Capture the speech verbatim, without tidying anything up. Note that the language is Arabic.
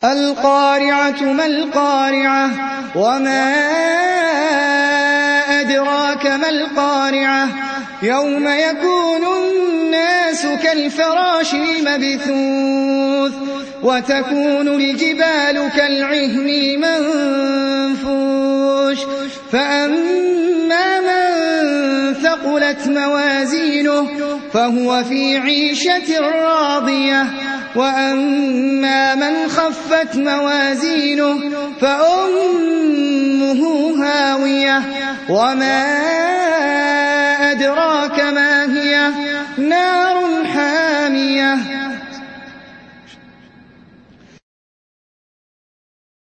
القارعة ما القارعة وما أدراك ما القارعة يوم يكون الناس كالفراش المبثوث وتكون الجبال كالعهن المنفوش فأما من ثقلت موازينه فهو في عيشة راضية وأما من خفت موازينه فأمه هاوية وما أدراك